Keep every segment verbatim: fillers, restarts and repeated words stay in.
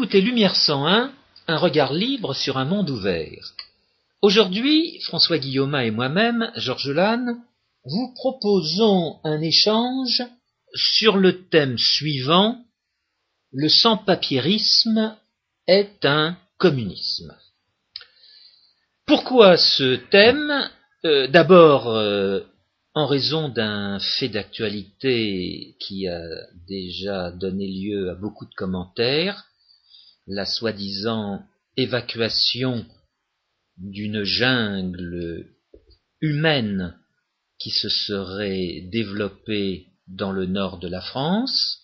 écoutez Lumière cent un, un regard libre sur un monde ouvert. Aujourd'hui, François Guillaumin et moi-même, Georges Lannes, vous proposons un échange sur le thème suivant: le sans-papiérisme est un communisme. Pourquoi ce thème? euh, D'abord, euh, en raison d'un fait d'actualité qui a déjà donné lieu à beaucoup de commentaires, la soi-disant évacuation d'une jungle humaine qui se serait développée dans le nord de la France,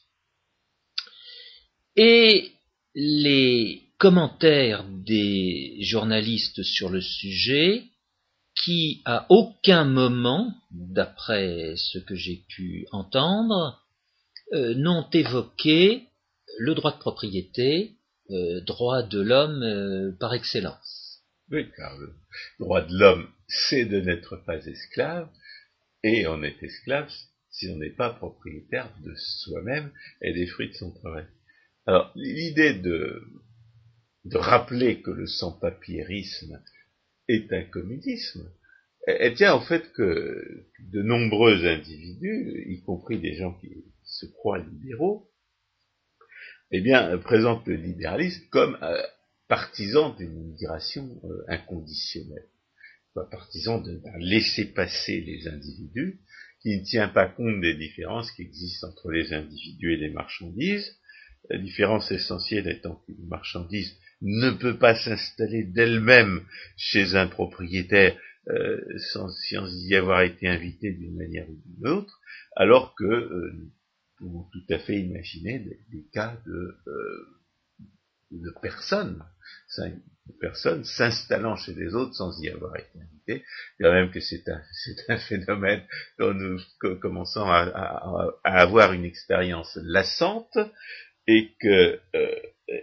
et les commentaires des journalistes sur le sujet qui, à aucun moment, d'après ce que j'ai pu entendre, euh, n'ont évoqué le droit de propriété, euh, droit de l'homme euh, par excellence. Oui, car le droit de l'homme, c'est de n'être pas esclave, et on est esclave si on n'est pas propriétaire de soi-même et des fruits de son travail. Alors, l'idée de, de rappeler que le sans-papiérisme est un communisme, elle, elle tient au fait que de nombreux individus, y compris des gens qui se croient libéraux, eh bien, présentent le libéralisme comme euh, partisan d'une migration euh, inconditionnelle, soit partisan de, de laisser passer les individus, qui ne tient pas compte des différences qui existent entre les individus et les marchandises, la différence essentielle étant qu'une marchandise ne peut pas s'installer d'elle-même chez un propriétaire euh, sans, sans y avoir été invité d'une manière ou d'une autre, alors que euh, nous pouvons tout à fait imaginer des, des cas de, euh, de personnes, de personnes s'installant chez les autres sans y avoir été invité. Je dirais même que c'est un, c'est un phénomène dont nous commençons à, à, à avoir une expérience lassante, et que euh,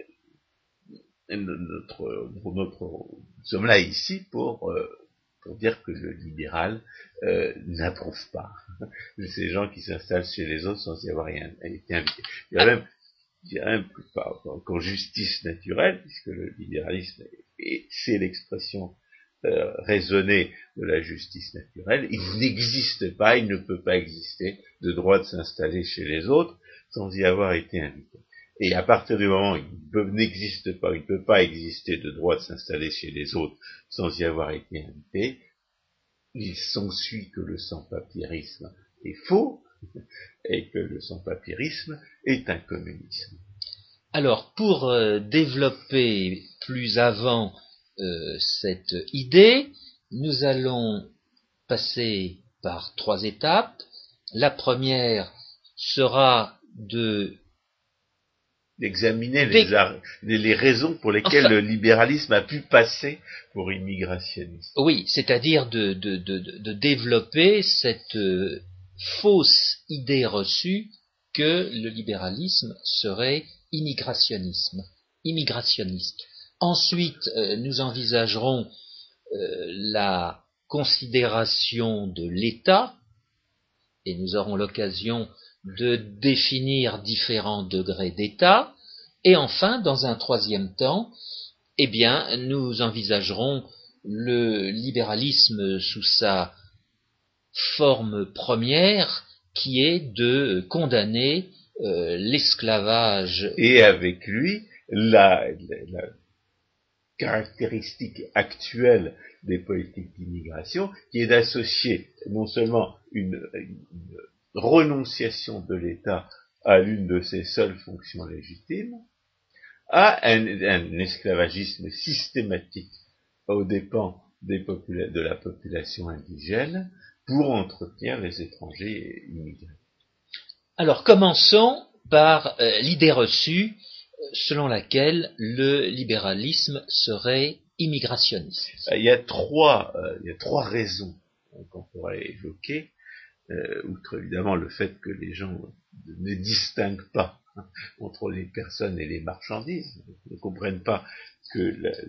notre, notre, nous sommes là ici pour, euh, pour dire que le libéral euh, n'approuve pas ces gens qui s'installent chez les autres sans y avoir rien, été invités. Il y a même, il y a même qu'en justice naturelle, puisque le libéralisme, est, c'est l'expression euh, raisonnée de la justice naturelle, il n'existe pas, il ne peut pas exister de droit de s'installer chez les autres sans y avoir été invité. Et à partir du moment où il n'existe pas, il ne peut pas exister de droit de s'installer chez les autres sans y avoir été invité, il s'ensuit que le sans-papiérisme est faux et que le sans-papiérisme est un communisme. Alors, pour euh, développer plus avant euh, cette idée, nous allons passer par trois étapes. La première sera de d'examiner les, les, les raisons pour lesquelles enfin, le libéralisme a pu passer pour immigrationniste. Oui, c'est-à-dire de, de, de, de développer cette euh, fausse idée reçue que le libéralisme serait immigrationnisme, immigrationniste. Ensuite, euh, nous envisagerons euh, la considération de l'État, et nous aurons l'occasion de définir différents degrés d'État, et enfin, dans un troisième temps, eh bien, nous envisagerons le libéralisme sous sa forme première, qui est de condamner euh, l'esclavage. Et avec lui, la, la, la caractéristique actuelle des politiques d'immigration, qui est d'associer non seulement une, une renonciation de l'État à l'une de ses seules fonctions légitimes, à un, un esclavagisme systématique aux dépens des popula- de la population indigène pour entretenir les étrangers immigrés. Alors commençons par euh, l'idée reçue selon laquelle le libéralisme serait immigrationniste. Il y a trois, euh, il y a trois raisons qu'on pourrait évoquer. Euh, outre évidemment le fait que les gens ne distinguent pas hein, entre les personnes et les marchandises, ne comprennent pas que la, la,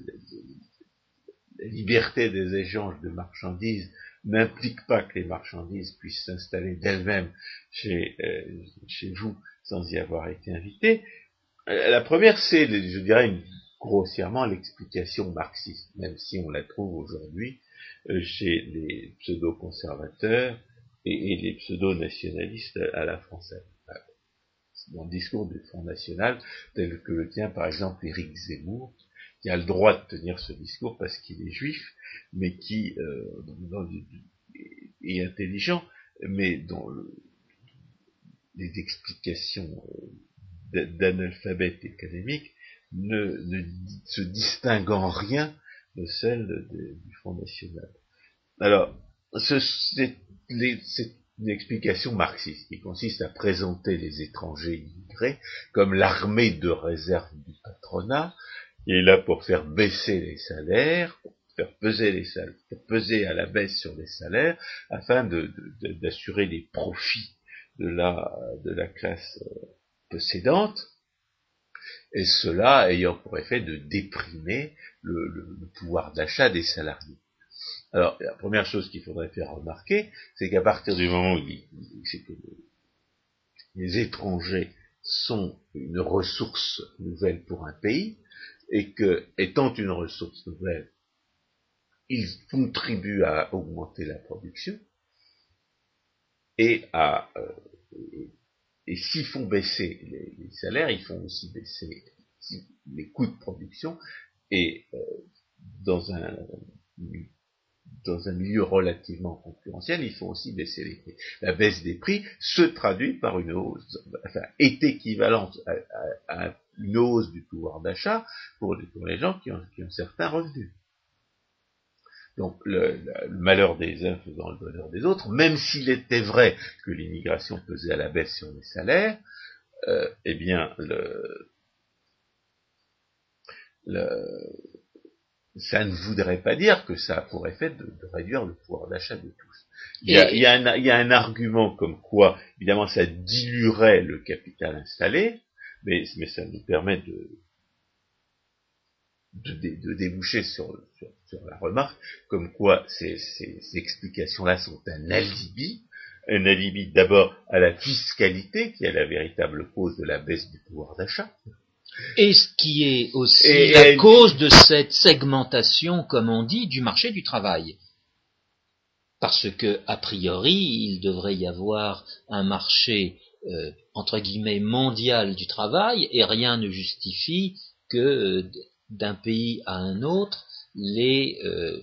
la liberté des échanges de marchandises n'implique pas que les marchandises puissent s'installer d'elles-mêmes chez, euh, chez vous sans y avoir été invitées. La première, c'est, je dirais, une, grossièrement l'explication marxiste, même si on la trouve aujourd'hui euh, chez les pseudo-conservateurs et, et les pseudo-nationalistes à la française. Dans le discours du Front National, tel que le tient par exemple Éric Zemmour, qui a le droit de tenir ce discours parce qu'il est juif, mais qui euh, dans, est intelligent, mais dont le, les explications euh, d'analphabète économique ne, ne se distinguent en rien de celles de, de, du Front National. Alors, ce, c'est, les, c'est une explication marxiste qui consiste à présenter les étrangers immigrés comme l'armée de réserve du patronat, qui est là pour faire baisser les salaires, pour faire peser les salaires, pour peser à la baisse sur les salaires, afin de, de, de, d'assurer les profits de la, de la classe possédante, et cela ayant pour effet de déprimer le, le, le pouvoir d'achat des salariés. Alors, la première chose qu'il faudrait faire remarquer, c'est qu'à partir du moment où il, c'est que les étrangers sont une ressource nouvelle pour un pays, et que, étant une ressource nouvelle, ils contribuent à augmenter la production, et à euh, et, et s'ils font baisser les, les salaires, ils font aussi baisser les coûts de production, et euh, dans un dans un milieu relativement concurrentiel, il faut aussi baisser les prix. La baisse des prix se traduit par une hausse, enfin, est équivalente à, à, à une hausse du pouvoir d'achat pour les, pour les gens qui ont, qui ont certains revenus. Donc, le, le malheur des uns faisant le bonheur des autres, même s'il était vrai que l'immigration pesait à la baisse sur les salaires, euh, eh bien, le, le ça ne voudrait pas dire que ça a pour effet de, de réduire le pouvoir d'achat de tous. Il y, a, il, y a un, il y a un argument comme quoi, évidemment, ça diluerait le capital installé, mais, mais ça nous permet de, de, de, de déboucher sur, sur, sur la remarque, comme quoi ces, ces, ces explications-là sont un alibi, un alibi d'abord à la fiscalité, qui est la véritable cause de la baisse du pouvoir d'achat, et ce qui est aussi et, la et, cause de cette segmentation, comme on dit, du marché du travail. Parce que, a priori, il devrait y avoir un marché, euh, entre guillemets, mondial du travail, et rien ne justifie que, euh, d'un pays à un autre, les euh,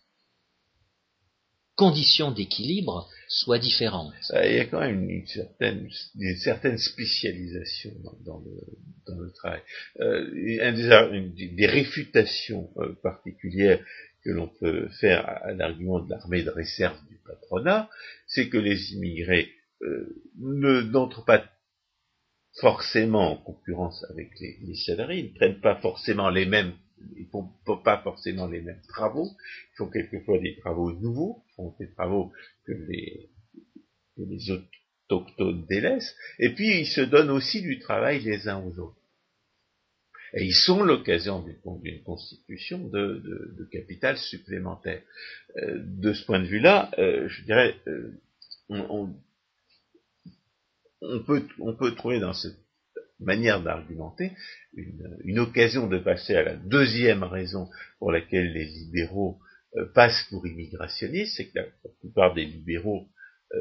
conditions d'équilibre soient différentes. Il y a quand même une, une, certaine, une certaine spécialisation dans, dans, le, dans le travail. Euh, un des, une, des réfutations euh, particulières que l'on peut faire à, à l'argument de l'armée de réserve du patronat, c'est que les immigrés euh, ne, n'entrent pas forcément en concurrence avec les, les salariés, ils ne prennent pas forcément les mêmes, ils font pas forcément les mêmes travaux, ils font quelquefois des travaux nouveaux, ils font des travaux que les, que les autochtones délaissent, et puis ils se donnent aussi du travail les uns aux autres. Et ils sont l'occasion d'une, d'une constitution de, de, de capital supplémentaire. Euh, de ce point de vue-là, euh, je dirais, euh, on, on, on, peut, on peut trouver dans cette manière d'argumenter une, une occasion de passer à la deuxième raison pour laquelle les libéraux euh, passent pour immigrationnistes, c'est que la, la plupart des libéraux, euh,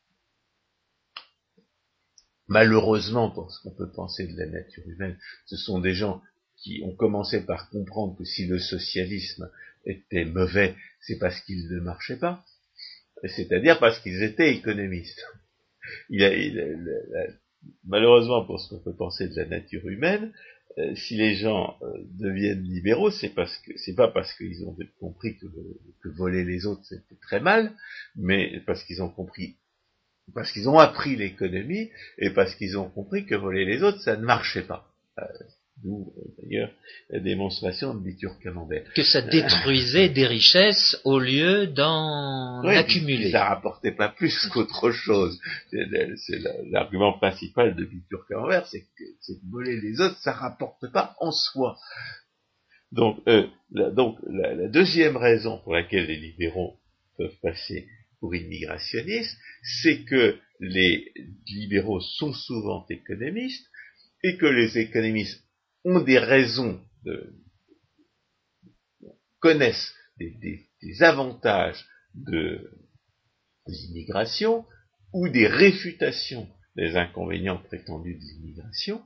malheureusement pour ce qu'on peut penser de la nature humaine, ce sont des gens qui ont commencé par comprendre que si le socialisme était mauvais, c'est parce qu'il ne marchait pas, c'est-à-dire parce qu'ils étaient économistes. Il a, il a, il a, malheureusement pour ce qu'on peut penser de la nature humaine, euh, si les gens euh, deviennent libéraux, c'est parce que c'est pas parce qu'ils ont compris que, que voler les autres c'était très mal, mais parce qu'ils ont compris, parce qu'ils ont appris l'économie et parce qu'ils ont compris que voler les autres ça ne marchait pas. Euh, D'où d'ailleurs la démonstration de Bitur-Camembert. Que ça détruisait des richesses au lieu d'en oui, accumuler. Ça rapportait pas plus qu'autre chose. C'est, c'est l'argument principal de Bitur-Camembert, c'est que, c'est que voler les autres, ça rapporte pas en soi. Donc, euh, la, donc la, la deuxième raison pour laquelle les libéraux peuvent passer pour immigrationnistes, c'est que les libéraux sont souvent économistes, et que les économistes ont des raisons, de, connaissent des, des, des avantages de, des immigrations ou des réfutations des inconvénients prétendus de l'immigration,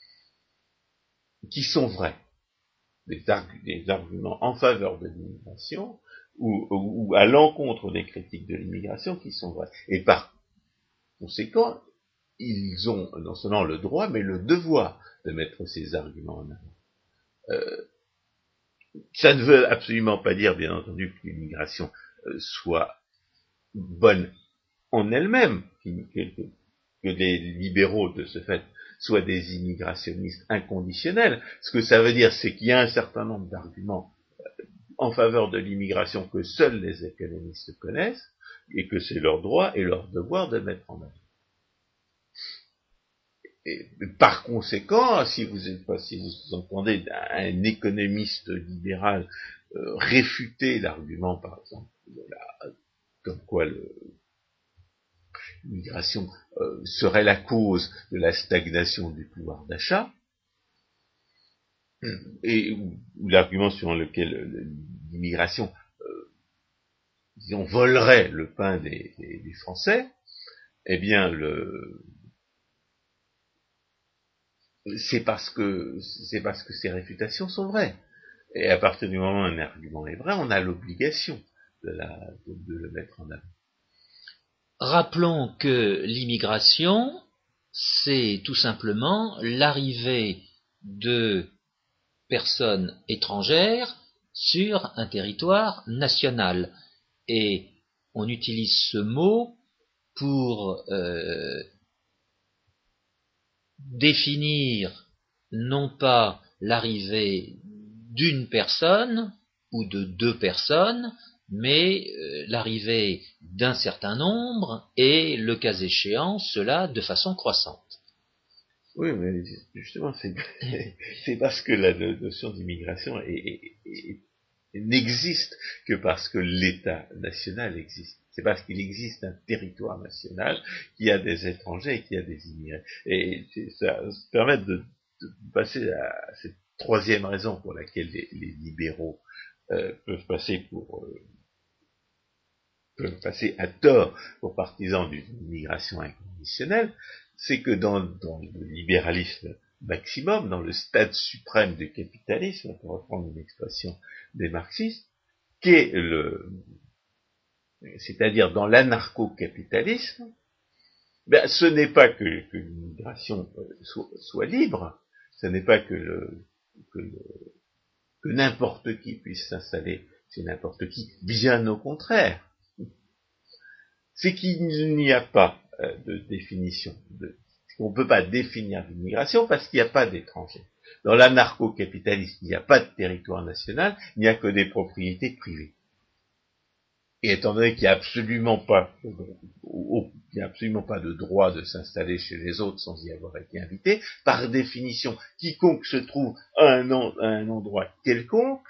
qui sont vrais, des, argu- des arguments en faveur de l'immigration ou, ou, ou à l'encontre des critiques de l'immigration qui sont vrais. Et par conséquent, ils ont non seulement le droit, mais le devoir de mettre ces arguments en avant. Euh, ça ne veut absolument pas dire, bien entendu, que l'immigration euh, soit bonne en elle-même, que, que, que les libéraux, de ce fait, soient des immigrationnistes inconditionnels. Ce que ça veut dire, c'est qu'il y a un certain nombre d'arguments en faveur de l'immigration que seuls les économistes connaissent, et que c'est leur droit et leur devoir de mettre en avant. Et par conséquent, si vous, êtes, si vous entendez un économiste libéral euh, réfuter l'argument, par exemple, de la, comme quoi le, l'immigration euh, serait la cause de la stagnation du pouvoir d'achat, et ou, ou l'argument suivant lequel l'immigration, euh, disons, volerait le pain des, des, des Français, eh bien, le c'est parce que c'est parce que ces réfutations sont vraies. Et à partir du moment où un argument est vrai, on a l'obligation de, la, de, de le mettre en avant. Rappelons que l'immigration, c'est tout simplement l'arrivée de personnes étrangères sur un territoire national. Et on utilise ce mot pour euh, définir non pas l'arrivée d'une personne ou de deux personnes, mais euh, l'arrivée d'un certain nombre et, le cas échéant, cela de façon croissante. Oui, mais justement, c'est, c'est parce que la notion d'immigration est, est, est, n'existe que parce que l'État national existe. C'est parce qu'il existe un territoire national qu'il y a des étrangers et qu'il y a des immigrés. Et ça, ça permet de, de passer à cette troisième raison pour laquelle les, les libéraux euh, peuvent passer pour euh, peuvent passer à tort pour partisans d'une immigration inconditionnelle, c'est que dans, dans le libéralisme maximum, dans le stade suprême du capitalisme, pour reprendre une expression des marxistes, qu'est le, c'est-à-dire dans l'anarcho-capitalisme, ben, ce n'est pas que, que l'immigration soit, soit libre, ce n'est pas que, le, que, le, que n'importe qui puisse s'installer chez n'importe qui, bien au contraire. C'est qu'il n'y a pas euh, de définition. De, on ne peut pas définir l'immigration parce qu'il n'y a pas d'étrangers. Dans l'anarcho-capitalisme, il n'y a pas de territoire national, il n'y a que des propriétés privées. Et étant donné qu'il n'y a absolument pas, il n'y a absolument pas de droit de s'installer chez les autres sans y avoir été invité, par définition, quiconque se trouve à un, en, à un endroit quelconque,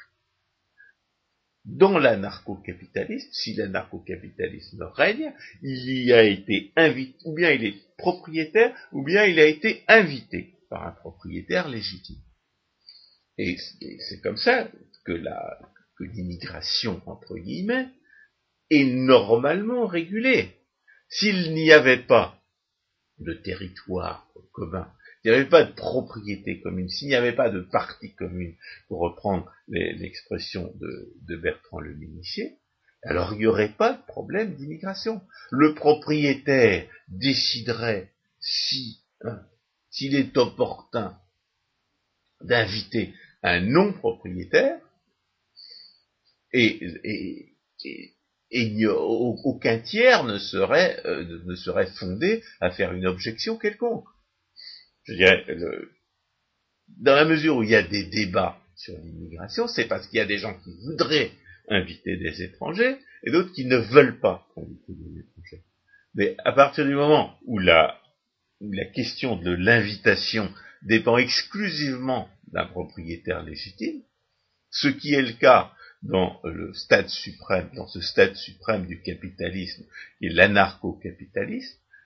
dans l'anarcho-capitalisme, si l'anarcho-capitalisme règne, il y a été invité, ou bien il est propriétaire, ou bien il a été invité par un propriétaire légitime. Et c'est comme ça que, la, que l'immigration, entre guillemets, est normalement régulée. S'il n'y avait pas de territoire commun, s'il n'y avait pas de propriété commune, s'il n'y avait pas de partie commune, pour reprendre les, l'expression de, de Bertrand Le Ménissier, alors il n'y aurait pas de problème d'immigration. Le propriétaire déciderait si, hein, s'il est opportun d'inviter un non-propriétaire, et, et, et, et aucun tiers ne serait, euh, ne serait fondé à faire une objection quelconque. Je dirais, le, dans la mesure où il y a des débats sur l'immigration, c'est parce qu'il y a des gens qui voudraient inviter des étrangers et d'autres qui ne veulent pas inviter des étrangers. Mais à partir du moment où la, où la question de l'invitation dépend exclusivement d'un propriétaire légitime, ce qui est le cas dans le stade suprême, dans ce stade suprême du capitalisme, qui est l'anarcho-capitalisme,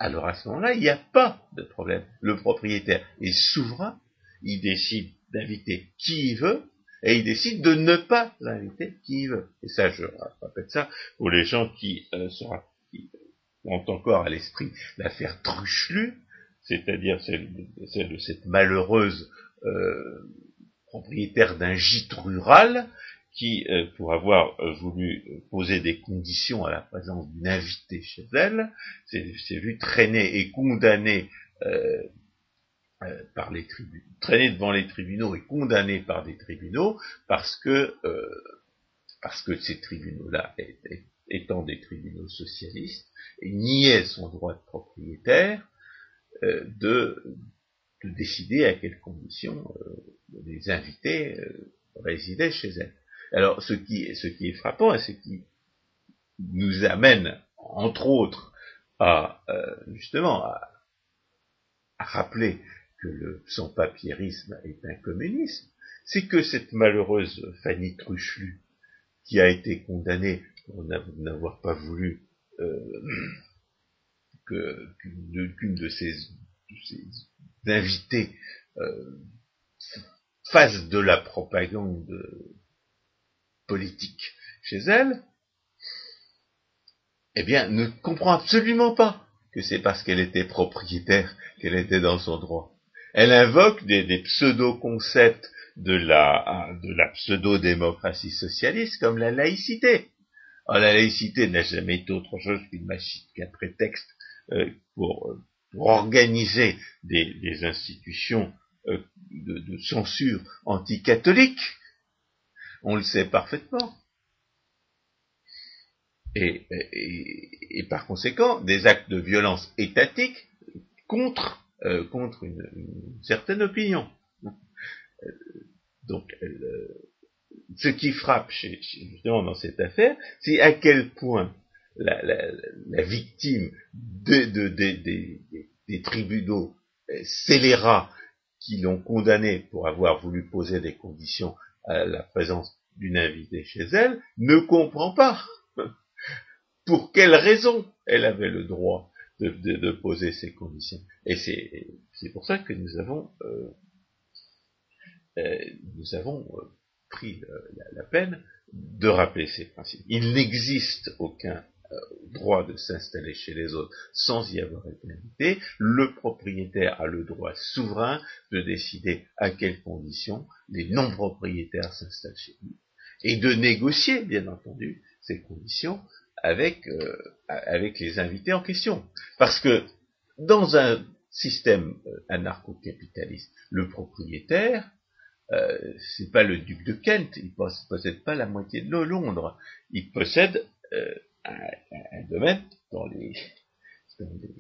alors à ce moment-là, il n'y a pas de problème. Le propriétaire est souverain, il décide d'inviter qui il veut, et il décide de ne pas inviter qui il veut. Et ça, je rappelle ça pour les gens qui, euh, sera, qui ont encore à l'esprit l'affaire Truchelu, c'est-à-dire celle, celle de cette malheureuse euh, propriétaire d'un gîte rural qui, euh, pour avoir euh, voulu poser des conditions à la présence d'une invitée chez elle, s'est, s'est vu traîner et condamné euh, euh, par les tribunaux, traîné devant les tribunaux et condamné par des tribunaux parce que euh, parce que ces tribunaux-là, étant des tribunaux socialistes, niaient son droit de propriétaire euh, de, de décider à quelles conditions euh, les invités euh, résidaient chez elle. Alors, ce qui, ce qui est frappant et ce qui nous amène, entre autres, à euh, justement à, à rappeler que le sans-papiérisme est un communisme, c'est que cette malheureuse Fanny Truchelu, qui a été condamnée pour n'avoir pas voulu euh, que, qu'une, qu'une de ses, de ses invités euh, fasse de la propagande politique chez elle, eh bien, ne comprend absolument pas que c'est parce qu'elle était propriétaire qu'elle était dans son droit. Elle invoque des, des pseudo-concepts de la, de la pseudo-démocratie socialiste comme la laïcité. Alors, la laïcité n'a jamais été autre chose qu'une machine, qu'un prétexte euh, pour, pour organiser des, des institutions euh, de, de censure anticatholique. On le sait parfaitement. Et, et, et par conséquent, des actes de violence étatique contre, euh, contre une, une certaine opinion. Donc, euh, ce qui frappe chez, chez, justement dans cette affaire, c'est à quel point la, la, la victime de, de, de, de, de, des tribunaux euh, scélérats qui l'ont condamnée pour avoir voulu poser des conditions à la présence d'une invitée chez elle, ne comprend pas pour quelle raison elle avait le droit de, de, de poser ces conditions. Et c'est, c'est pour ça que nous avons, euh, euh, nous avons euh, pris euh, la, la peine de rappeler ces principes. Il n'existe aucun euh, droit de s'installer chez les autres sans y avoir été invité. Le propriétaire a le droit souverain de décider à quelles conditions les non-propriétaires s'installent chez lui et de négocier, bien entendu, ces conditions avec, euh, avec les invités en question. Parce que dans un système euh, anarcho-capitaliste, le propriétaire, euh, c'est pas le duc de Kent, il ne possède pas la moitié de Londres, il possède euh, un, un domaine dont les, dont les,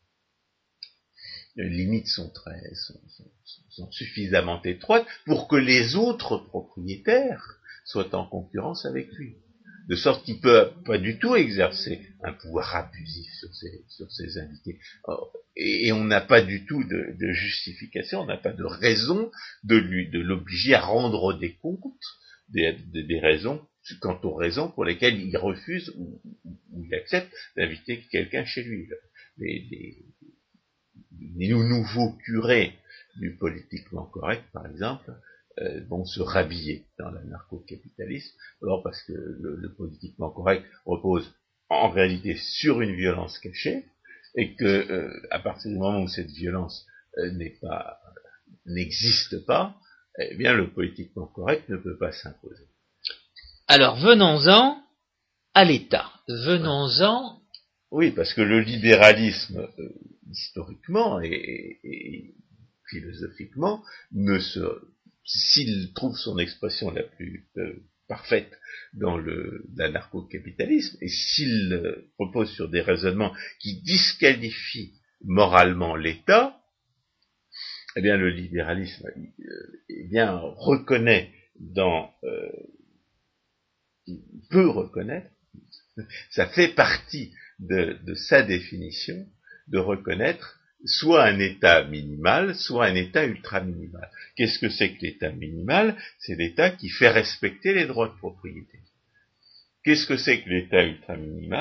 les limites sont, très, sont, sont, sont suffisamment étroites pour que les autres propriétaires soient en concurrence avec lui. De sorte qu'il ne peut pas du tout exercer un pouvoir abusif sur ses, sur ses invités. Et, et on n'a pas du tout de, de justification, on n'a pas de raison de lui, de l'obliger à rendre des comptes des, des, des raisons, quant aux raisons pour lesquelles il refuse ou, ou il accepte d'inviter quelqu'un chez lui. Les, les, les nouveaux curés du politiquement correct, par exemple, Euh, vont se rhabiller dans l'anarcho-capitalisme, d'abord parce que le, le politiquement correct repose en réalité sur une violence cachée, et que euh, à partir du moment où cette violence euh, n'est pas, n'existe pas, eh bien le politiquement correct ne peut pas s'imposer. Alors venons-en à l'État. Venons-en. Oui, parce que le libéralisme, euh, historiquement et, et, et philosophiquement, ne se s'il trouve son expression la plus euh, parfaite dans le, l'anarcho-capitalisme, et s'il euh, repose sur des raisonnements qui disqualifient moralement l'État, eh bien le libéralisme euh, eh bien, reconnaît dans... Euh, il peut reconnaître, ça fait partie de, de sa définition, de reconnaître soit un état minimal, soit un état ultra-minimal. Qu'est-ce que c'est que l'état minimal? C'est l'état qui fait respecter les droits de propriété. Qu'est-ce que c'est que l'état ultra-minimal?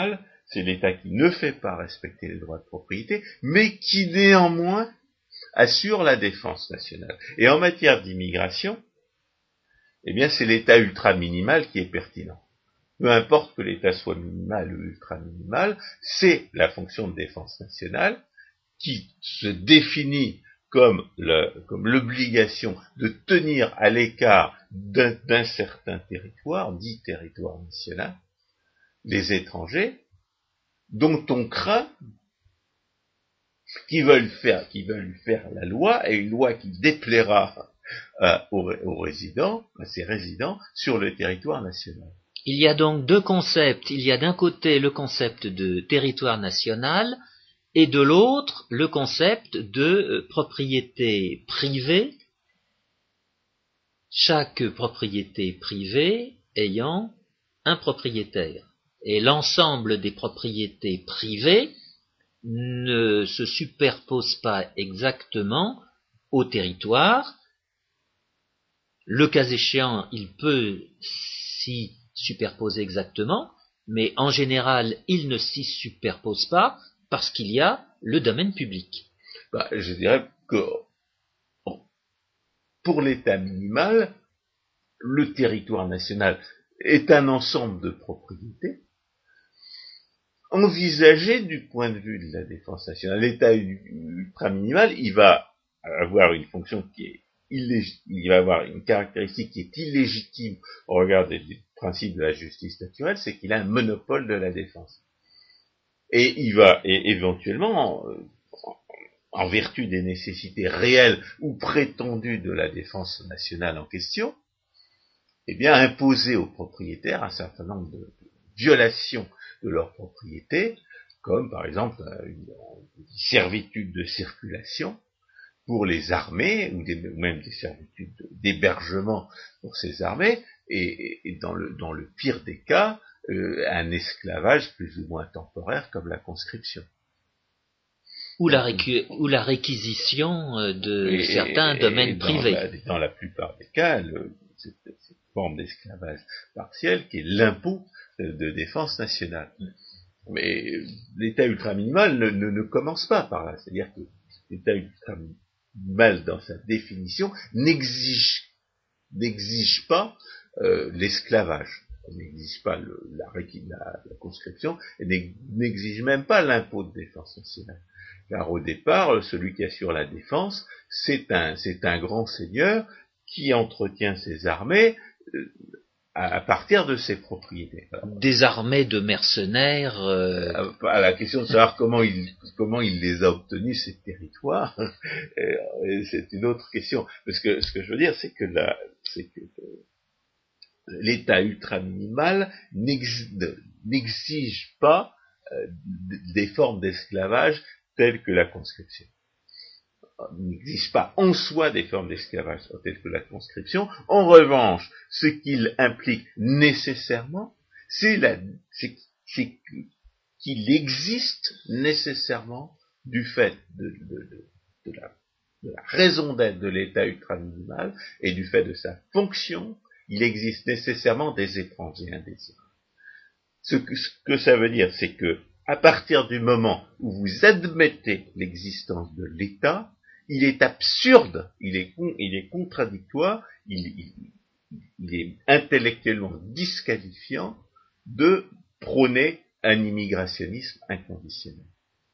c'est l'État qui ne fait pas respecter les droits de propriété, mais qui néanmoins assure la défense nationale. Et en matière d'immigration, eh bien, c'est l'État ultra-minimal qui est pertinent. Peu importe que l'État soit minimal ou ultra-minimal, c'est la fonction de défense nationale qui se définit comme, le, comme l'obligation de tenir à l'écart d'un, d'un certain territoire, dit territoire national, les étrangers, dont on craint qu'ils veulent faire, qu'ils veulent faire la loi, et une loi qui déplaira euh, aux, aux résidents, à ses résidents, sur le territoire national. Il y a donc deux concepts. Il y a d'un côté le concept de territoire national, et de l'autre, le concept de euh, propriété privée, chaque propriété privée ayant un propriétaire. Et l'ensemble des propriétés privées ne se superposent pas exactement au territoire. Le cas échéant, il peut s'y superposer exactement, mais en général, il ne s'y superpose pas, parce qu'il y a le domaine public. Bah, je dirais que pour l'État minimal, le territoire national est un ensemble de propriétés envisagées du point de vue de la défense nationale. L'État ultra minimal, il va avoir une fonction qui est illégitime, il va avoir une caractéristique qui est illégitime au regard des, des principes de la justice naturelle, c'est qu'il a un monopole de la défense. Et il va, et éventuellement, en, en vertu des nécessités réelles ou prétendues de la défense nationale en question, eh bien, imposer aux propriétaires un certain nombre de violations de leur propriété, comme par exemple une, une servitude de circulation pour les armées, ou, des, ou même des servitudes d'hébergement pour ces armées, et, et dans, le, dans le pire des cas, Euh, un esclavage plus ou moins temporaire comme la conscription. Ou la, récu- ou la réquisition de et, certains et, domaines et dans privés. La, dans la plupart des cas, le, cette, cette forme d'esclavage partiel qui est l'impôt de, de défense nationale. Mais l'État ultraminimal ne, ne, ne commence pas par là. C'est-à-dire que l'État ultraminimal, dans sa définition, n'exige, n'exige pas euh, l'esclavage. Elle n'exige pas le, la, la, la conscription, elle n'exige même pas l'impôt de défense nationale. Car au départ, celui qui assure la défense, c'est un, c'est un grand seigneur qui entretient ses armées euh, à, à partir de ses propriétés. Alors, des armées de mercenaires. Euh... À, à la question de savoir comment il, comment il les a obtenus, ces territoires, et c'est une autre question. Parce que ce que je veux dire, c'est que la, c'est que l'État ultra-minimal n'exige pas euh, des formes d'esclavage telles que la conscription. Il n'exige pas en soi des formes d'esclavage telles que la conscription. En revanche, ce qu'il implique nécessairement, c'est, la, c'est, c'est qu'il existe nécessairement du fait de, de, de, de, la, de la raison d'être de l'État ultra-minimal et du fait de sa fonction. Il existe nécessairement des étrangers indésirables. Ce que, ce que ça veut dire, c'est que, à partir du moment où vous admettez l'existence de l'État, il est absurde, il est, il est contradictoire, il, il, il est intellectuellement disqualifiant de prôner un immigrationnisme inconditionnel.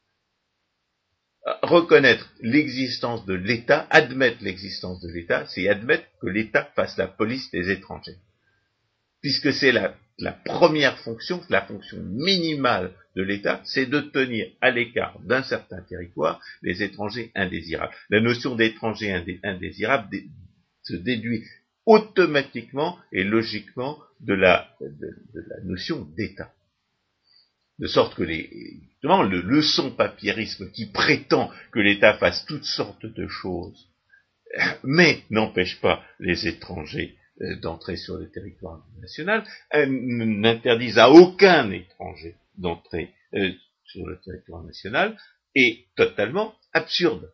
Reconnaître l'existence de l'État, admettre l'existence de l'État, c'est admettre que l'État fasse la police des étrangers. Puisque c'est la, la première fonction, la fonction minimale de l'État, c'est de tenir à l'écart d'un certain territoire les étrangers indésirables. La notion d'étranger indé, indésirable dé, se déduit automatiquement et logiquement de la, de, de la notion d'État. De sorte que les, justement, le leçon-papierisme qui prétend que l'État fasse toutes sortes de choses, mais n'empêche pas les étrangers euh, d'entrer sur le territoire national, euh, n'interdise à aucun étranger d'entrer euh, sur le territoire national, est totalement absurde.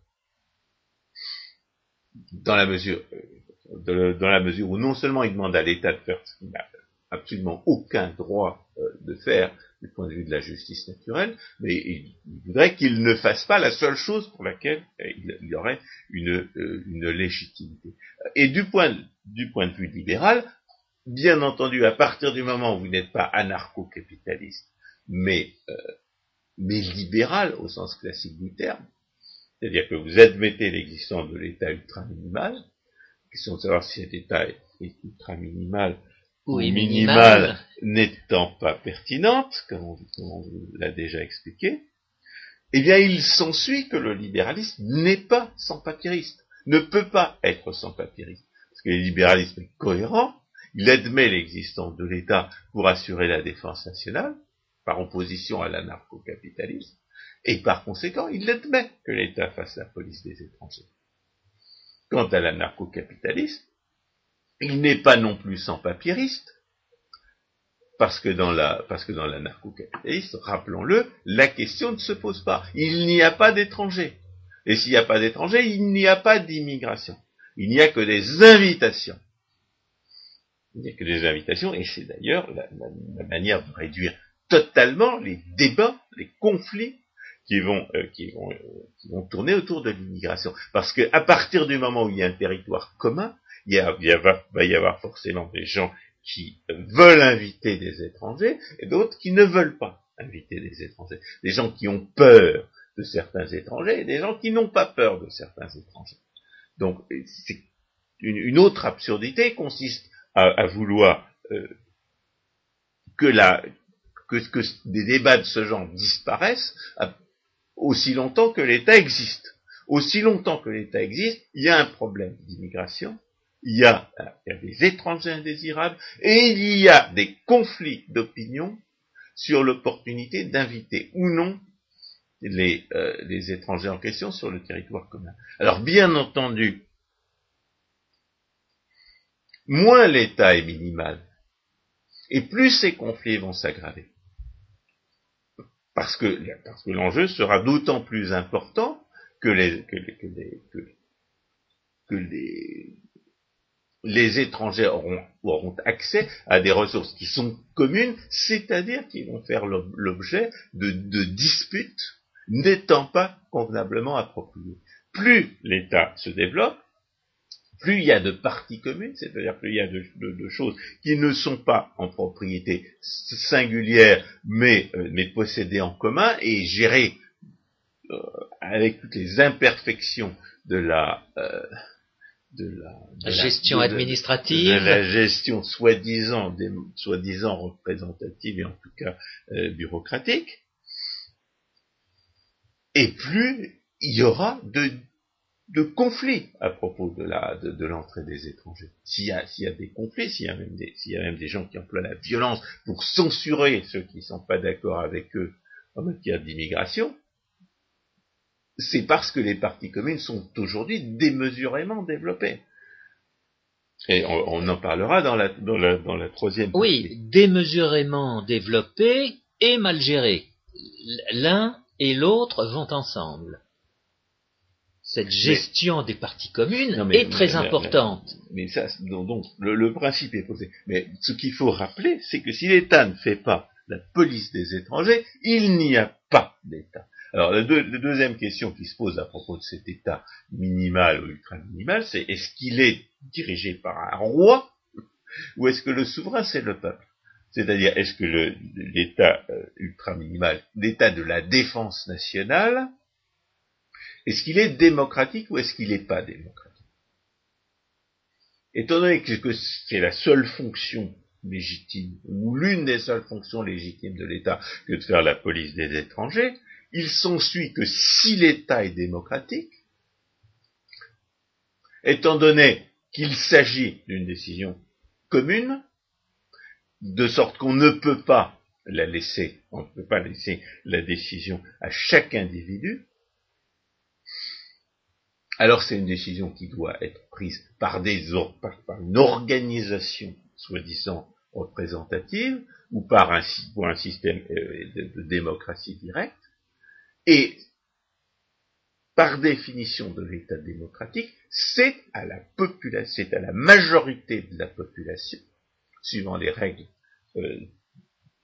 Dans la mesure, euh, de, dans la mesure où non seulement il demande à l'État de faire ce qu'il n'a absolument aucun droit euh, de faire, du point de vue de la justice naturelle, mais il, il voudrait qu'il ne fasse pas la seule chose pour laquelle il, il y aurait une, euh, une légitimité. Et du point, du point de vue libéral, bien entendu, à partir du moment où vous n'êtes pas anarcho-capitaliste, mais, euh, mais libéral au sens classique du terme, c'est-à-dire que vous admettez l'existence de l'État ultra-minimal, la question de savoir si cet État est, est ultra-minimal ou Oui, minimale minimal. n'étant pas pertinente, comme on, comme on vous l'a déjà expliqué, eh bien il s'ensuit que le libéralisme n'est pas sans-papieriste, ne peut pas être sans-papieriste, parce que le libéralisme est cohérent, il admet l'existence de l'État pour assurer la défense nationale, par opposition à l'anarcho-capitalisme, et par conséquent, il admet que l'État fasse la police des étrangers. Quant à l'anarcho-capitalisme, il n'est pas non plus sans-papieriste, parce que dans la, parce que dans l'anarcho-capitalisme, rappelons-le, la question ne se pose pas. Il n'y a pas d'étrangers. Et s'il n'y a pas d'étrangers, il n'y a pas d'immigration. Il n'y a que des invitations. Il n'y a que des invitations, et c'est d'ailleurs la, la, la manière de réduire totalement les débats, les conflits qui vont, euh, qui vont, euh, qui vont tourner autour de l'immigration. Parce que à partir du moment où il y a un territoire commun, il, y a, il y a, va y avoir forcément des gens qui veulent inviter des étrangers et d'autres qui ne veulent pas inviter des étrangers. Des gens qui ont peur de certains étrangers et des gens qui n'ont pas peur de certains étrangers. Donc, c'est une, une autre absurdité consiste à, à vouloir euh, que, la, que, que des débats de ce genre disparaissent à, aussi longtemps que l'État existe. Aussi longtemps que l'État existe, il y a un problème d'immigration, il y a, il y a des étrangers indésirables, et il y a des conflits d'opinion sur l'opportunité d'inviter ou non les, euh, les étrangers en question sur le territoire commun. Alors, bien entendu, moins l'État est minimal, et plus ces conflits vont s'aggraver. Parce que, parce que l'enjeu sera d'autant plus important que les, que les, que les, que, que les, les étrangers auront, auront accès à des ressources qui sont communes, c'est-à-dire qui vont faire l'objet de, de disputes n'étant pas convenablement appropriées. Plus l'État se développe, plus il y a de parties communes, c'est-à-dire plus il y a de, de, de choses qui ne sont pas en propriété singulière, mais, euh, mais possédées en commun et gérées euh, avec toutes les imperfections de la, euh, de la, de gestion la, de, administrative, de, de la gestion soi-disant, soi-disant représentative et en tout cas euh, bureaucratique. Et plus il y aura de de conflits à propos de la de, de l'entrée des étrangers. S'il y a s'il y a des conflits, s'il y a même des s'il y a même des gens qui emploient la violence pour censurer ceux qui ne sont pas d'accord avec eux en matière d'immigration, c'est parce que les parties communes sont aujourd'hui démesurément développées. Et on, on en parlera dans la dans la dans la troisième partie. Oui, démesurément développées et mal gérées. L'un et l'autre vont ensemble. Cette gestion mais, des parties communes non, mais, est très mais, importante. Mais, mais ça, donc, donc le, le principe est posé. Mais ce qu'il faut rappeler, c'est que si l'État ne fait pas la police des étrangers, il n'y a pas d'État. Alors, la, deux, la deuxième question qui se pose à propos de cet État minimal ou ultra-minimal, c'est est-ce qu'il est dirigé par un roi ou est-ce que le souverain, c'est le peuple? C'est-à-dire, est-ce que le, l'État euh, ultra-minimal, l'État de la défense nationale, est-ce qu'il est démocratique ou est-ce qu'il n'est pas démocratique? Étant donné que c'est la seule fonction légitime, ou l'une des seules fonctions légitimes de l'État que de faire la police des étrangers, il s'ensuit que si l'État est démocratique, étant donné qu'il s'agit d'une décision commune, de sorte qu'on ne peut pas la laisser, on ne peut pas laisser la décision à chaque individu, alors c'est une décision qui doit être prise par, des or, par, par une organisation soi-disant représentative ou par un, ou un système euh, de, de démocratie directe. Et par définition de l'État démocratique, c'est à la population, c'est à la majorité de la population, suivant les règles euh,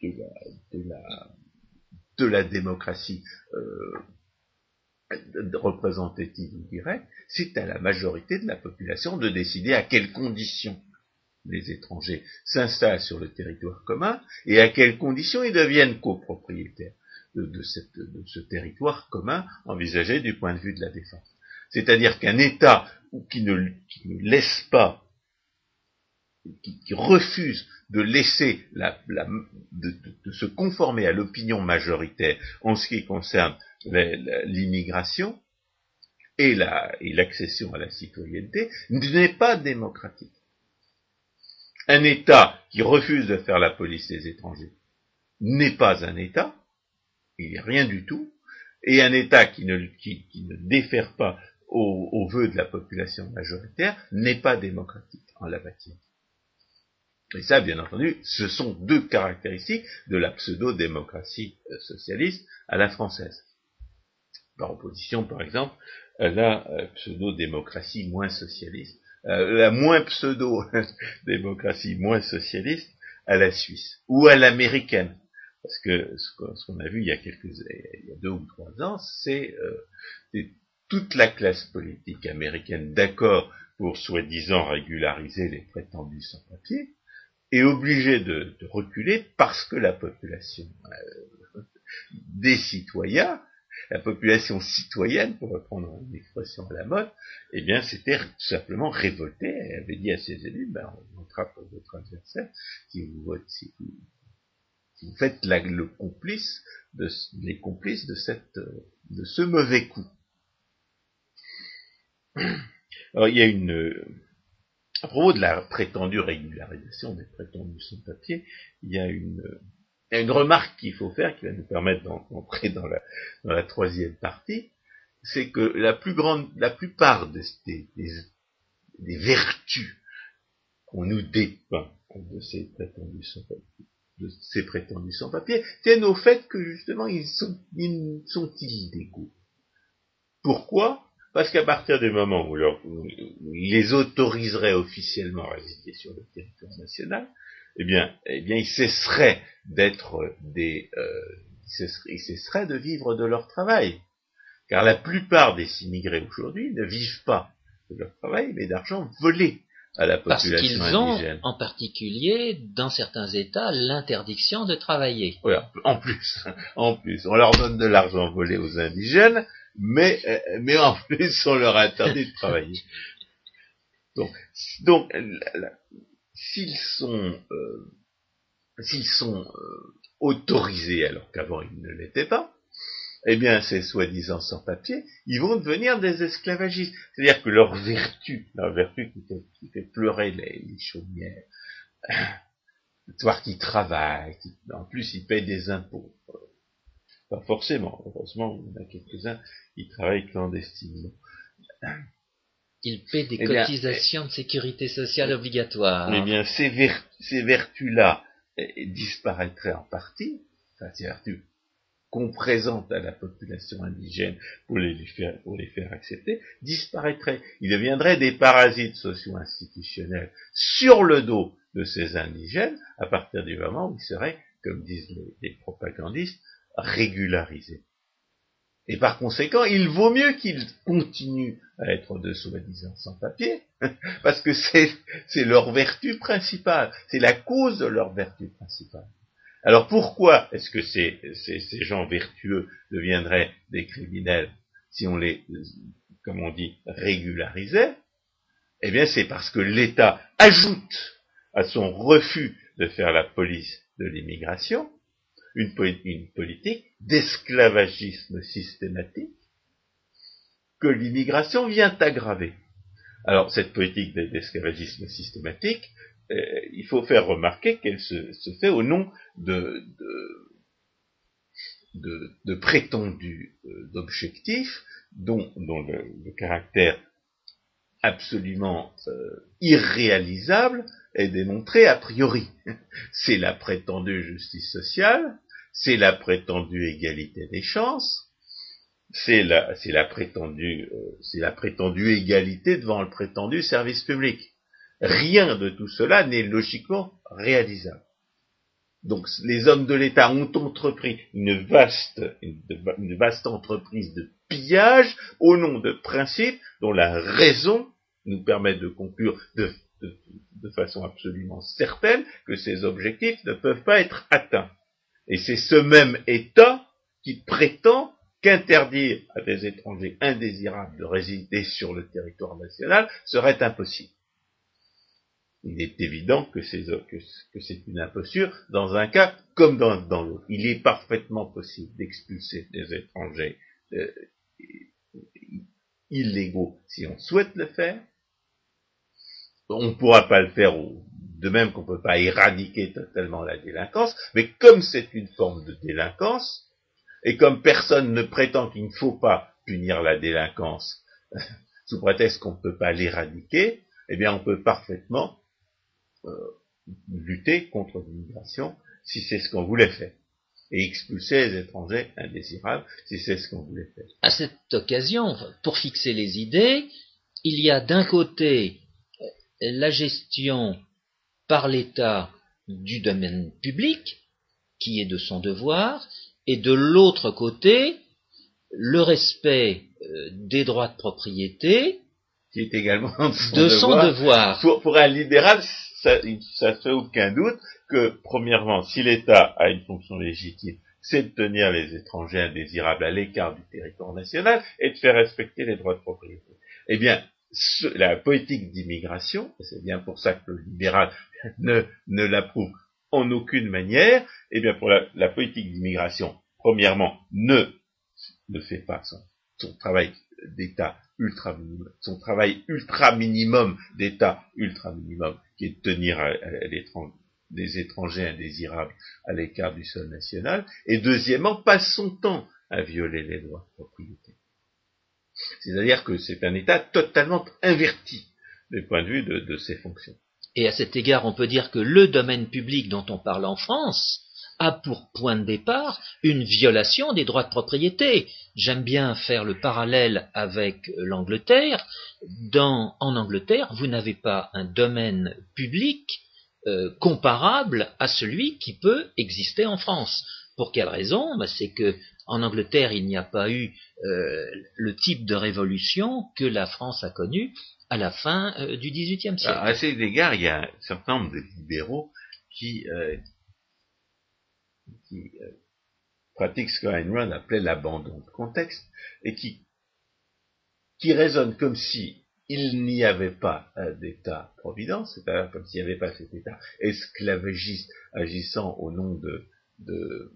de la, de la, de la démocratie euh, représentative ou directe, c'est à la majorité de la population de décider à quelles conditions les étrangers s'installent sur le territoire commun et à quelles conditions ils deviennent copropriétaires de, de, cette, de ce territoire commun envisagé du point de vue de la défense. C'est-à-dire qu'un État qui ne, qui ne laisse pas, qui, qui refuse de laisser la, la, de, de, de se conformer à l'opinion majoritaire en ce qui concerne l'immigration et la, et l'accession à la citoyenneté, n'est pas démocratique. Un État qui refuse de faire la police des étrangers n'est pas un État, il n'est rien du tout, et un État qui ne, qui, qui ne défère pas aux, aux vœux de la population majoritaire n'est pas démocratique en la matière. Et ça, bien entendu, ce sont deux caractéristiques de la pseudo-démocratie socialiste à la française. Par opposition, par exemple, à la pseudo-démocratie moins socialiste, euh, la moins pseudo-démocratie moins socialiste à la Suisse, ou à l'américaine. Parce que ce qu'on a vu il y a quelques, il y a deux ou trois ans, c'est euh, toute la classe politique américaine d'accord pour soi-disant régulariser les prétendus sans-papiers, est obligée de, de reculer parce que la population euh, des citoyens, la population citoyenne, pour reprendre une expression à la mode, eh bien, s'était tout simplement révoltée. Elle avait dit à ses élus, ben, on votera pour votre adversaire si vous votez, si vous, si vous faites la, le complice de, les complices de cette, de ce mauvais coup. Alors, il y a une, à propos de la prétendue régularisation des prétendus sans-papiers, il y a une, il y a une remarque qu'il faut faire, qui va nous permettre d'entrer dans la, dans la troisième partie, c'est que la plus grande, la plupart des, des, des vertus qu'on nous dépeint de ces prétendus sans-papiers, de ces prétendus sans-papiers, tiennent au fait que justement ils sont, ils sont illégaux. Pourquoi ? Parce qu'à partir du moment où, leur, où ils les autoriseraient officiellement à résider sur le territoire national, eh bien, eh bien, ils cesseraient d'être des, euh, ils, cesseraient, ils cesseraient de vivre de leur travail. Car la plupart des immigrés aujourd'hui ne vivent pas de leur travail, mais d'argent volé à la population indigène. Parce qu'ils ont, en particulier, dans certains États, l'interdiction de travailler. Oui, en plus, en plus, on leur donne de l'argent volé aux indigènes, mais, euh, mais en plus, on leur interdit de travailler. Donc, donc la, la, s'ils sont, euh, s'ils sont euh, autorisés alors qu'avant ils ne l'étaient pas, eh bien, ces soi-disant sans-papiers, ils vont devenir des esclavagistes. C'est-à-dire que leur vertu, leur vertu qui fait, qui fait pleurer les, les chaumières, voir qu'ils travaillent, qui, en plus ils payent des impôts. Pas forcément, heureusement, il y en a quelques-uns qui travaillent clandestinement. Ils paient des eh bien, cotisations eh, de sécurité sociale obligatoires. Eh bien, ces, ver- ces vertus-là eh, disparaîtraient en partie, enfin, ces vertus qu'on présente à la population indigène pour les, les, faire, pour les faire accepter, disparaîtraient. Ils deviendraient des parasites socio-institutionnels sur le dos de ces indigènes à partir du moment où ils seraient, comme disent les, les propagandistes, régularisés. Et par conséquent, il vaut mieux qu'ils continuent à être de soi-disant sans-papiers, parce que c'est, c'est leur vertu principale, c'est la cause de leur vertu principale. Alors pourquoi est-ce que ces, ces, ces gens vertueux deviendraient des criminels si on les, comme on dit, régularisait? Eh bien c'est parce que l'État ajoute à son refus de faire la police de l'immigration une, une politique d'esclavagisme systématique que l'immigration vient aggraver. Alors cette politique d'esclavagisme systématique, Euh, il faut faire remarquer qu'elle se, se fait au nom de, de, de, de prétendus euh, d'objectifs dont, dont le, le caractère absolument euh, irréalisable est démontré a priori. C'est la prétendue justice sociale, c'est la prétendue égalité des chances, c'est la, c'est la prétendue, euh, c'est la prétendue égalité devant le prétendu service public. Rien de tout cela n'est logiquement réalisable. Donc les hommes de l'État ont entrepris une vaste, une, une vaste entreprise de pillage au nom de principes dont la raison nous permet de conclure de, de, de façon absolument certaine que ces objectifs ne peuvent pas être atteints. Et c'est ce même État qui prétend qu'interdire à des étrangers indésirables de résider sur le territoire national serait impossible. Il est évident que c'est, que, que c'est une imposture dans un cas comme dans, dans l'autre. Il est parfaitement possible d'expulser des étrangers euh, illégaux si on souhaite le faire. On ne pourra pas le faire au, de même qu'on ne peut pas éradiquer totalement la délinquance, mais comme c'est une forme de délinquance, et comme personne ne prétend qu'il ne faut pas punir la délinquance sous prétexte qu'on ne peut pas l'éradiquer, eh bien on peut parfaitement euh, lutter contre l'immigration si c'est ce qu'on voulait faire, et expulser les étrangers indésirables si c'est ce qu'on voulait faire. À cette occasion, pour fixer les idées, il y a d'un côté la gestion par l'État du domaine public, qui est de son devoir, et de l'autre côté, le respect euh, des droits de propriété, qui est également de son de devoir. Son devoir. Pour, pour un libéral, ça ne fait aucun doute que, premièrement, si l'État a une fonction légitime, c'est de tenir les étrangers indésirables à l'écart du territoire national et de faire respecter les droits de propriété. Eh bien, ce, la politique d'immigration, c'est bien pour ça que le libéral ne, ne l'approuve en aucune manière, eh bien pour la, la politique d'immigration, premièrement, ne, ne fait pas son, son travail d'État ultra minimum, son travail ultra minimum d'État ultra minimum, qui est de tenir à, à l'étranger, des étrangers indésirables à l'écart du sol national, et deuxièmement, passe son temps à violer les droits de propriété. C'est-à-dire que c'est un État totalement inverti du point de vue de, de ses fonctions. Et à cet égard, on peut dire que le domaine public dont on parle en France a pour point de départ une violation des droits de propriété. J'aime bien faire le parallèle avec l'Angleterre. Dans, en Angleterre, vous n'avez pas un domaine public euh, comparable à celui qui peut exister en France. Pour quelle raison? Ben, c'est que en Angleterre, il n'y a pas eu euh, le type de révolution que la France a connu à la fin euh, du dix-huitième siècle. Alors, à cet égard, il y a un certain nombre de libéraux qui, euh, qui euh, pratiquent ce qu'Ayn Rand appelait l'abandon de contexte, et qui, qui raisonnent comme si il n'y avait pas euh, d'État-providence, c'est-à-dire comme s'il n'y avait pas cet État esclavagiste agissant au nom de, de,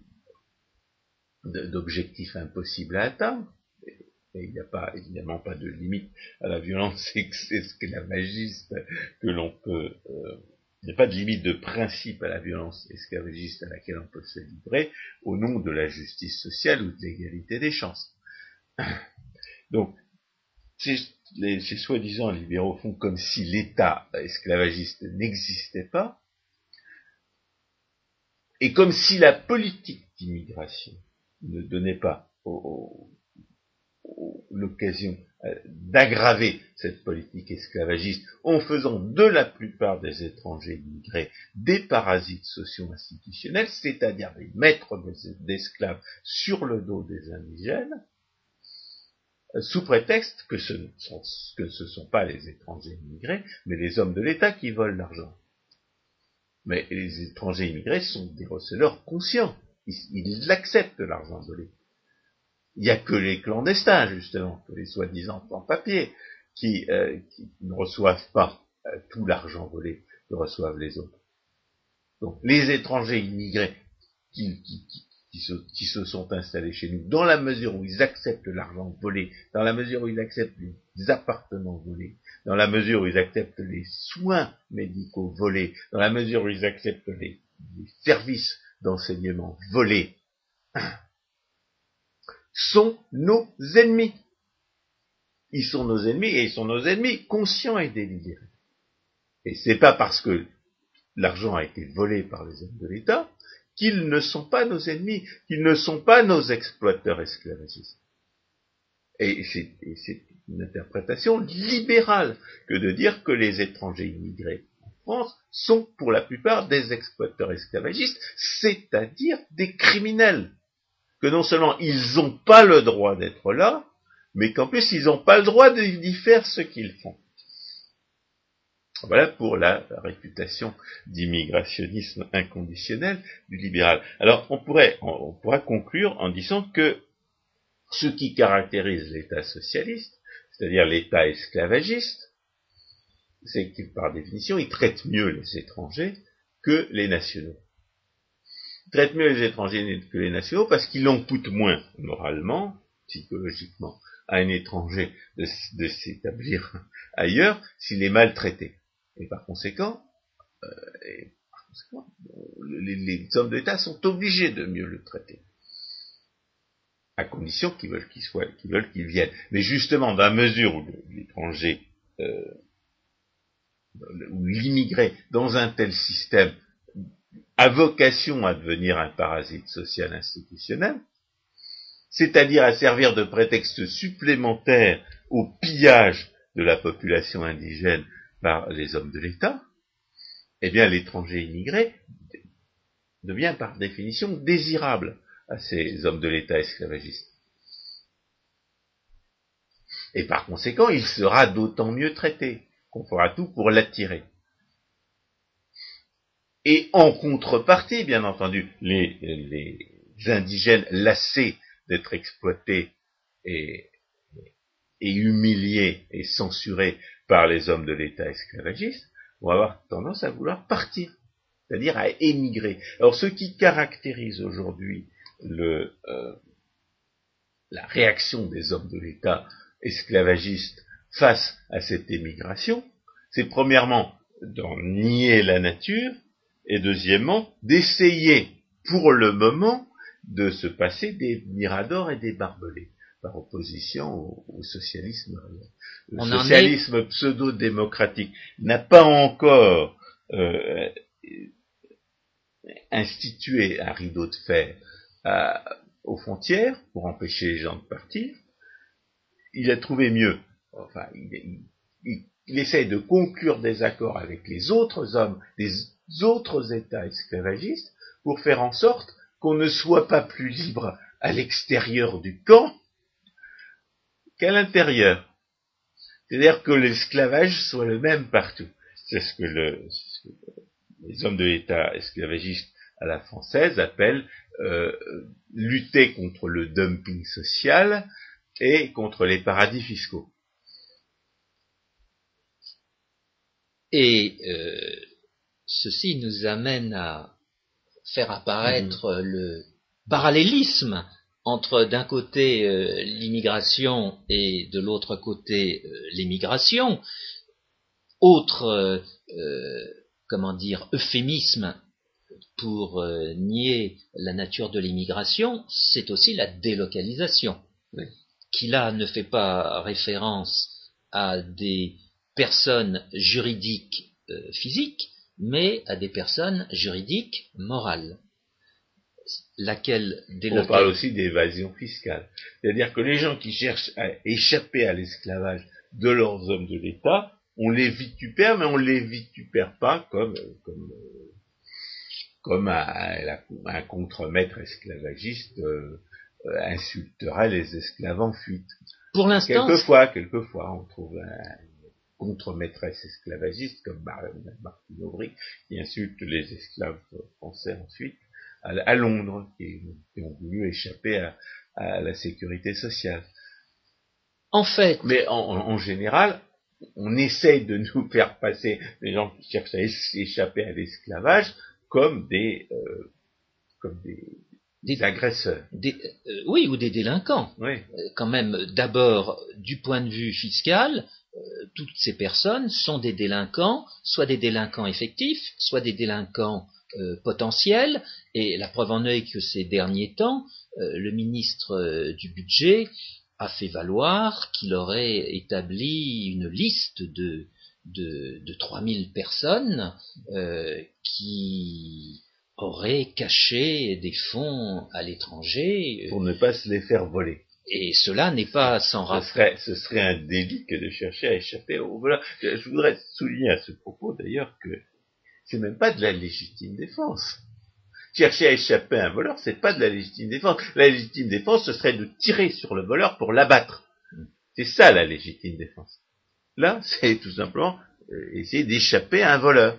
de d'objectifs impossibles à atteindre. Et il n'y a pas, évidemment, pas de limite à la violence esclavagiste que l'on peut, euh, il n'y a pas de limite de principe à la violence esclavagiste à laquelle on peut se livrer au nom de la justice sociale ou de l'égalité des chances. Donc, ces, les, ces soi-disant libéraux font comme si l'État esclavagiste n'existait pas, et comme si la politique d'immigration ne donnait pas au, au l'occasion d'aggraver cette politique esclavagiste en faisant de la plupart des étrangers immigrés des parasites socio-institutionnels, c'est-à-dire des maîtres d'esclaves sur le dos des indigènes, sous prétexte que ce ne sont, que ce sont pas les étrangers immigrés, mais les hommes de l'État qui volent l'argent. Mais les étrangers immigrés sont des receleurs conscients, ils, ils acceptent l'argent volé. Il n'y a que les clandestins, justement, que les soi-disant sans-papiers, qui, euh, qui ne reçoivent pas euh, tout l'argent volé que reçoivent les autres. Donc, les étrangers immigrés qui, qui, qui, qui, se, qui se sont installés chez nous, dans la mesure où ils acceptent l'argent volé, dans la mesure où ils acceptent les appartements volés, dans la mesure où ils acceptent les soins médicaux volés, dans la mesure où ils acceptent les, les services d'enseignement volés, sont nos ennemis. Ils sont nos ennemis, et ils sont nos ennemis conscients et délibérés. Et c'est pas parce que l'argent a été volé par les hommes de l'État qu'ils ne sont pas nos ennemis, qu'ils ne sont pas nos exploiteurs esclavagistes. Et c'est, et c'est une interprétation libérale que de dire que les étrangers immigrés en France sont pour la plupart des exploiteurs esclavagistes, c'est-à-dire des criminels, que non seulement ils n'ont pas le droit d'être là, mais qu'en plus ils n'ont pas le droit d'y faire ce qu'ils font. Voilà pour la réputation d'immigrationnisme inconditionnel du libéral. Alors on pourrait, on pourra conclure en disant que ce qui caractérise l'État socialiste, c'est-à-dire l'État esclavagiste, c'est qu'il, par définition, il traite mieux les étrangers que les nationaux. Il traite mieux les étrangers que les nationaux parce qu'il en coûte moins, moralement, psychologiquement, à un étranger de, de s'établir ailleurs s'il est maltraité. Et par conséquent, euh, et par conséquent les, les hommes d'État sont obligés de mieux le traiter, à condition qu'ils veulent qu'il soit, qu'ils veulent qu'il vienne. Mais justement, dans la mesure où l'étranger, euh, où l'immigré dans un tel système a vocation à devenir un parasite social institutionnel, c'est-à-dire à servir de prétexte supplémentaire au pillage de la population indigène par les hommes de l'État, eh bien l'étranger immigré devient par définition désirable à ces hommes de l'État esclavagistes. Et par conséquent, il sera d'autant mieux traité qu'on fera tout pour l'attirer. Et en contrepartie, bien entendu, les, les indigènes lassés d'être exploités et, et humiliés et censurés par les hommes de l'État esclavagiste vont avoir tendance à vouloir partir, c'est-à-dire à émigrer. Alors ce qui caractérise aujourd'hui le, euh, la réaction des hommes de l'État esclavagistes face à cette émigration, c'est premièrement d'en nier la nature, et deuxièmement d'essayer pour le moment de se passer des miradors et des barbelés, par opposition au, au socialisme réel. Le On socialisme est... pseudo-démocratique n'a pas encore euh, institué un rideau de fer à, aux frontières pour empêcher les gens de partir. Il a trouvé mieux. Enfin, il, il, il, il essaie de conclure des accords avec les autres hommes, les autres États esclavagistes, pour faire en sorte qu'on ne soit pas plus libre à l'extérieur du camp qu'à l'intérieur. C'est-à-dire que l'esclavage soit le même partout. C'est ce que, le, ce que les hommes de l'État esclavagiste à la française appellent euh, lutter contre le dumping social et contre les paradis fiscaux. Et euh, ceci nous amène à faire apparaître mmh. le parallélisme entre d'un côté euh, l'immigration et de l'autre côté euh, l'émigration. Autre, euh, euh, comment dire, euphémisme pour euh, nier la nature de l'immigration, c'est aussi la délocalisation, oui. qui là ne fait pas référence à des personnes juridiques euh, physiques, mais à des personnes juridiques morales. Laquelle délocal... On parle aussi d'évasion fiscale. C'est-à-dire que les gens qui cherchent à échapper à l'esclavage de leurs hommes de l'État, on les vitupère, mais on les vitupère pas comme, comme, comme un, un contremaître esclavagiste euh, insulterait les esclaves en fuite. Pour l'instant, quelquefois, quelquefois, on trouve un contre-maîtresse esclavagiste comme Martine Aubry qui insulte les esclaves français ensuite à, à Londres, qui, qui ont voulu échapper à, à la sécurité sociale. En fait, mais en, en général, on essaye de nous faire passer les gens qui cherchent à échapper à l'esclavage comme des euh, comme des, des, des agresseurs. Des, euh, oui, ou des délinquants. Oui. Euh, quand même, d'abord, du point de vue fiscal, euh, toutes ces personnes sont des délinquants, soit des délinquants effectifs, soit des délinquants euh, potentiels. Et la preuve en est que ces derniers temps, euh, le ministre euh, du Budget a fait valoir qu'il aurait établi une liste de, de, de trois mille personnes euh, qui auraient caché des fonds à l'étranger. Pour ne pas se les faire voler. Et cela n'est pas sans rapport. Ce serait, ce serait un délit que de chercher à échapper au voleur. Je voudrais souligner à ce propos d'ailleurs que c'est même pas de la légitime défense. Chercher à échapper à un voleur, c'est pas de la légitime défense. La légitime défense, ce serait de tirer sur le voleur pour l'abattre. C'est ça la légitime défense. Là, c'est tout simplement euh, essayer d'échapper à un voleur.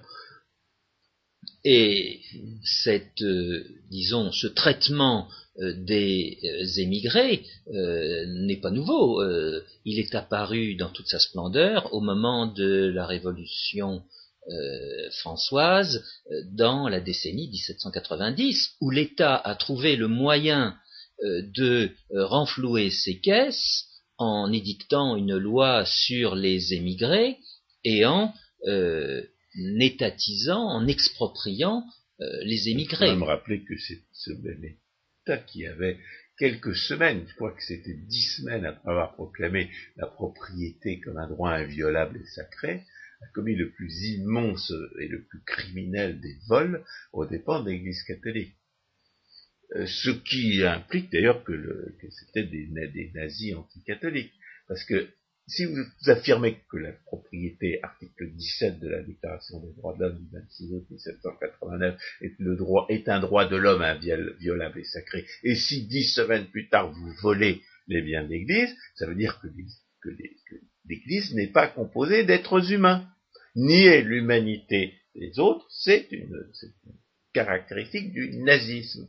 Et cette, euh, disons, ce traitement euh, des euh, émigrés euh, n'est pas nouveau. Euh, il est apparu dans toute sa splendeur au moment de la Révolution euh, françoise, euh, dans la décennie dix-sept cent quatre-vingt-dix, où l'État a trouvé le moyen euh, de euh, renflouer ses caisses en édictant une loi sur les émigrés et en euh, étatisant, en expropriant euh, les émigrés. Il faut même rappeler que c'est ce même État qui avait quelques semaines, je crois que c'était dix semaines après avoir proclamé la propriété comme un droit inviolable et sacré, a commis le plus immense et le plus criminel des vols aux dépens de l'Église catholique. Euh, ce qui implique d'ailleurs que, le, que c'était des, des nazis anticatholiques. Parce que si vous affirmez que la propriété, article dix-sept de la Déclaration des droits de l'homme du vingt-six août mille sept cent quatre-vingt-neuf, est, le droit, est un droit de l'homme inviolable et sacré, et si dix semaines plus tard vous volez les biens de l'Église, ça veut dire que, les, que, les, que l'Église n'est pas composée d'êtres humains. Nier l'humanité des autres, c'est une, c'est une caractéristique du nazisme.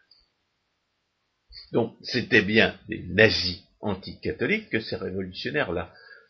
Donc, c'était bien des nazis anticatholiques que ces révolutionnaires-là.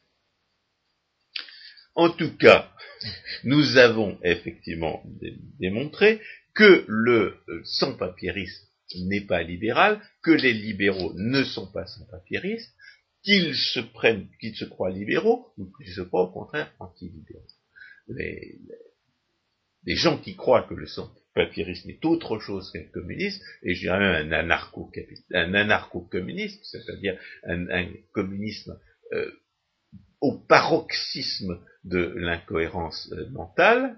En tout cas, nous avons effectivement dé- démontré que le euh, sans-papiérisme n'est pas libéral, que les libéraux ne sont pas sans-papiéristes, qu'ils se prennent, qu'ils se croient libéraux, ou qu'ils se croient au contraire anti-libéraux. Les, les, les gens qui croient que le sans-papiérisme est autre chose qu'un communiste, et je dirais même un anarcho-capitaliste, un anarcho-communiste, c'est-à-dire un, un communisme euh, au paroxysme de l'incohérence euh, mentale,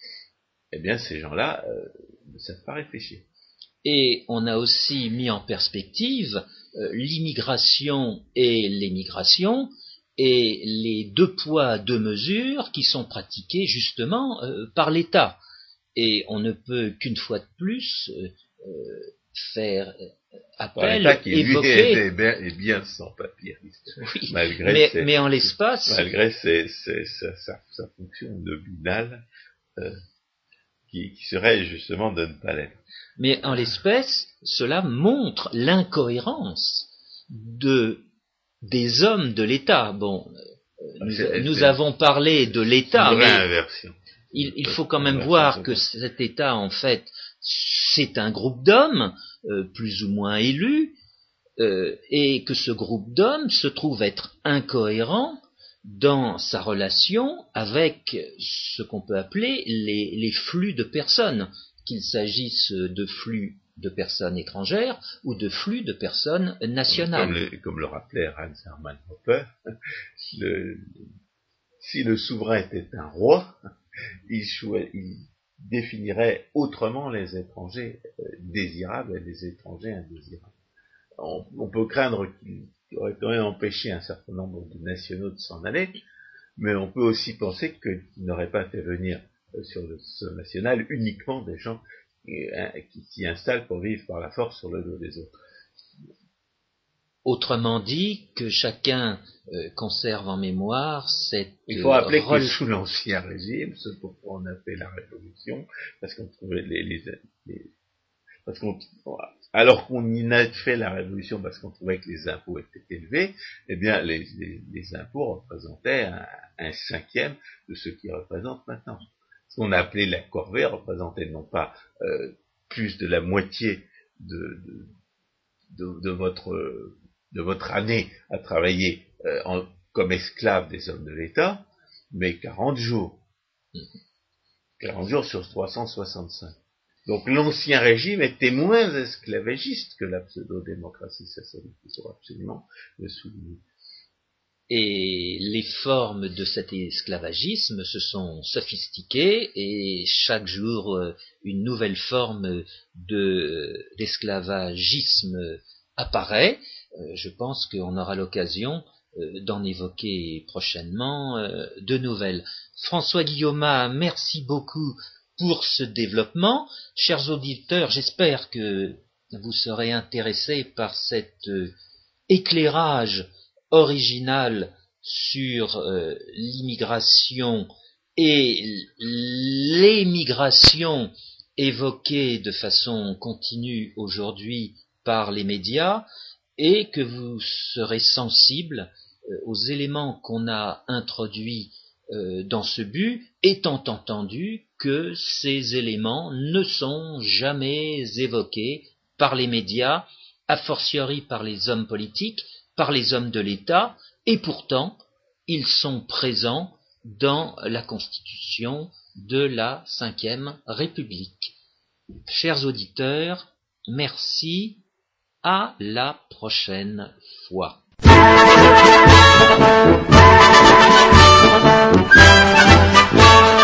eh bien ces gens-là euh, ne savent pas réfléchir. Et on a aussi mis en perspective euh, l'immigration et l'émigration, et les deux poids, deux mesures qui sont pratiquées justement euh, par l'État. Et on ne peut qu'une fois de plus euh, euh, faire appel, par l'État qui évoquer... est bien, est bien sans-papiériste, oui, malgré mais, ses, mais en l'espace... malgré ses, ses, sa, sa, sa fonction nominale, euh, qui, qui serait justement de ne pas l'être. Mais en l'espèce, cela montre l'incohérence de des hommes de l'État. Bon, euh, nous, c'est, nous c'est, avons parlé de l'État, mais inversion. il, il faut quand même voir que cet État, en fait, c'est un groupe d'hommes, euh, plus ou moins élus, euh, et que ce groupe d'hommes se trouve être incohérent dans sa relation avec ce qu'on peut appeler les, les flux de personnes, qu'il s'agisse de flux de personnes étrangères ou de flux de personnes nationales. Comme le, comme le rappelait Hans Hermann Hoppe, le, si le souverain était un roi, il, choi, il définirait autrement les étrangers désirables et les étrangers indésirables. On, on peut craindre qu'il aurait quand même empêché un certain nombre de nationaux de s'en aller, mais on peut aussi penser qu'il n'aurait pas fait venir sur le sol national uniquement des gens qui s'y installent pour vivre par la force sur le dos des autres. Autrement dit, que chacun euh, conserve en mémoire cette... Il faut rappeler euh, rel... que sous l'Ancien Régime, ce pourquoi on a fait la Révolution, parce qu'on trouvait les... les, les parce qu'on, alors qu'on y a fait la Révolution parce qu'on trouvait que les impôts étaient élevés, eh bien les, les, les impôts représentaient un, un cinquième de ce qu'ils représentent maintenant. Ce qu'on a appelé la corvée représentait non pas euh, plus de la moitié de, de, de, de, votre, de votre année à travailler euh, en, comme esclave des hommes de l'État, mais quarante jours. quarante jours sur trois cent soixante-cinq. Donc l'ancien régime était moins esclavagiste que la pseudo-démocratie socialiste. Il faut absolument le souligner. Et les formes de cet esclavagisme se sont sophistiquées et chaque jour une nouvelle forme de, d'esclavagisme apparaît. Je pense qu'on aura l'occasion d'en évoquer prochainement de nouvelles. François Guillaumat, merci beaucoup pour ce développement. Chers auditeurs, j'espère que vous serez intéressés par cet euh, éclairage original sur euh, l'immigration et l'émigration évoquée de façon continue aujourd'hui par les médias, et que vous serez sensibles euh, aux éléments qu'on a introduits euh, dans ce but, étant entendu que ces éléments ne sont jamais évoqués par les médias, a fortiori par les hommes politiques, par les hommes de l'État, et pourtant ils sont présents dans la Constitution de la Cinquième République. Chers auditeurs, merci, à la prochaine fois. Thank you.